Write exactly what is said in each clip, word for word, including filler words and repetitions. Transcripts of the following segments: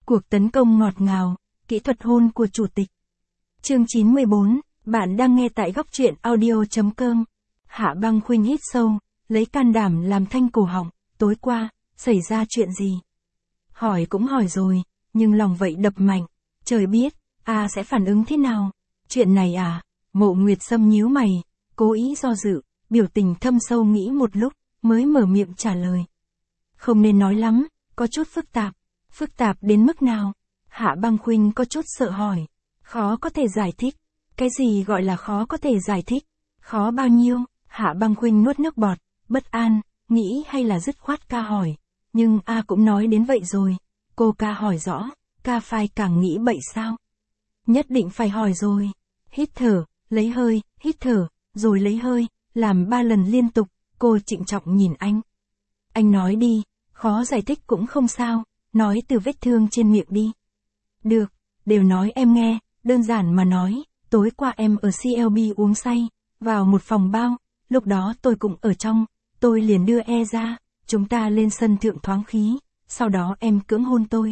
Cuộc tấn công ngọt ngào, kỹ thuật hôn của chủ tịch. Chương chín mươi bốn, bạn đang nghe tại góc truyện audio chấm com. Hạ Băng Khuynh hít sâu, lấy can đảm làm thanh cổ họng, tối qua, xảy ra chuyện gì? Hỏi cũng hỏi rồi, nhưng lòng vậy đập mạnh, trời biết, A sẽ phản ứng thế nào? Chuyện này à? Mộ Nguyệt Sâm nhíu mày, cố ý do dự, biểu tình thâm sâu nghĩ một lúc, mới mở miệng trả lời. Không nên nói lắm, có chút phức tạp. Phức tạp đến mức nào? Hạ Băng Khuynh có chút sợ hỏi. Khó có thể giải thích. Cái gì gọi là khó có thể giải thích? Khó bao nhiêu? Hạ Băng Khuynh nuốt nước bọt, bất an, nghĩ hay là dứt khoát ca hỏi. Nhưng A cũng nói đến vậy rồi. Cô ca hỏi rõ, ca phải càng nghĩ bậy sao? Nhất định phải hỏi rồi. Hít thở, lấy hơi, hít thở, rồi lấy hơi, làm ba lần liên tục, cô trịnh trọng nhìn anh. Anh nói đi, khó giải thích cũng không sao, nói từ vết thương trên miệng đi. Được, đều nói em nghe, đơn giản mà nói, tối qua em ở xê lờ bê uống say, vào một phòng bao, lúc đó tôi cũng ở trong, tôi liền đưa E ra, chúng ta lên sân thượng thoáng khí, sau đó em cưỡng hôn tôi.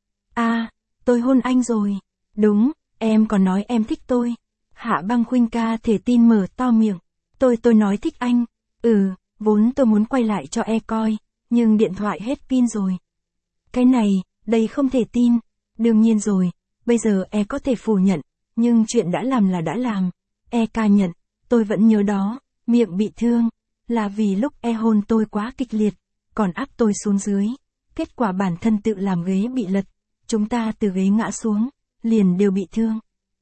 À, tôi hôn anh rồi, đúng, em còn nói em thích tôi. Hạ Băng Khuynh ca thể tin mở to miệng, tôi tôi nói thích anh, ừ, vốn tôi muốn quay lại cho E coi, nhưng điện thoại hết pin rồi. Cái này, đây không thể tin, đương nhiên rồi, bây giờ E có thể phủ nhận, nhưng chuyện đã làm là đã làm, E ca nhận, tôi vẫn nhớ đó, miệng bị thương, là vì lúc E hôn tôi quá kịch liệt, còn áp tôi xuống dưới, kết quả bản thân tự làm ghế bị lật, chúng ta từ ghế ngã xuống, liền đều bị thương.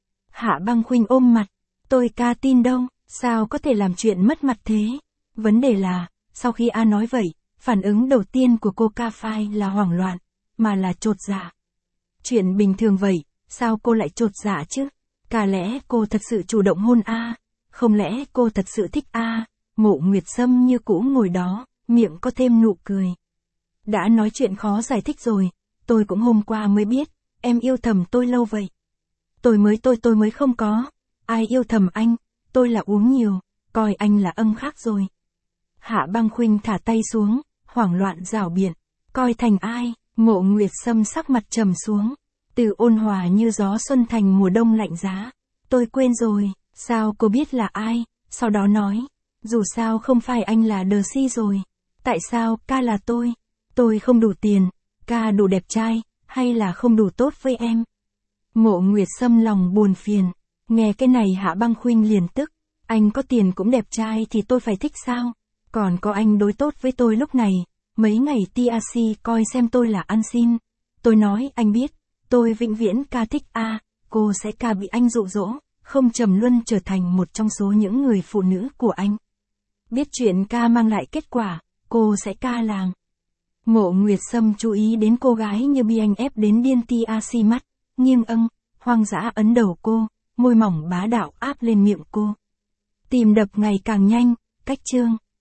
Hạ Băng Khuynh ôm mặt, tôi ca tin đâu, sao có thể làm chuyện mất mặt thế? Vấn đề là, sau khi A nói vậy, phản ứng đầu tiên của cô ca phai là hoảng loạn, mà là chột dạ. Chuyện bình thường vậy, sao cô lại chột dạ chứ? Cả lẽ cô thật sự chủ động hôn A, không lẽ cô thật sự thích A? Mộ Nguyệt Sâm như cũ ngồi đó, miệng có thêm nụ cười. Đã nói chuyện khó giải thích rồi, tôi cũng hôm qua mới biết, em yêu thầm tôi lâu vậy. Tôi mới tôi tôi mới không có, ai yêu thầm anh, tôi là uống nhiều, coi anh là âm khác rồi. Hạ Băng Khuynh thả tay xuống, hoảng loạn rảo biện, coi thành ai? Mộ Nguyệt Sâm sắc mặt trầm xuống, từ ôn hòa như gió xuân thành mùa đông lạnh giá. Tôi quên rồi, sao cô biết là ai? Sau đó nói, dù sao không phải anh là đờ si rồi. Tại sao ca là tôi? Tôi không đủ tiền, ca đủ đẹp trai, hay là không đủ tốt với em? Mộ Nguyệt Sâm lòng buồn phiền, nghe cái này Hạ Băng Khuynh liền tức, anh có tiền cũng đẹp trai thì tôi phải thích sao? Còn có anh đối tốt với tôi lúc này, mấy ngày tê rờ xê coi xem tôi là ăn xin. Tôi nói anh biết, tôi vĩnh viễn ca thích A, cô sẽ ca bị anh dụ dỗ, không trầm luân trở thành một trong số những người phụ nữ của anh. Biết chuyện ca mang lại kết quả, cô sẽ ca làm. Mộ Nguyệt Sâm chú ý đến cô gái như bị anh ép đến điên tê rờ xê mắt, nghiêng âng, hoang dã ấn đầu cô, môi mỏng bá đạo áp lên miệng cô. Tim đập ngày càng nhanh, cách chương.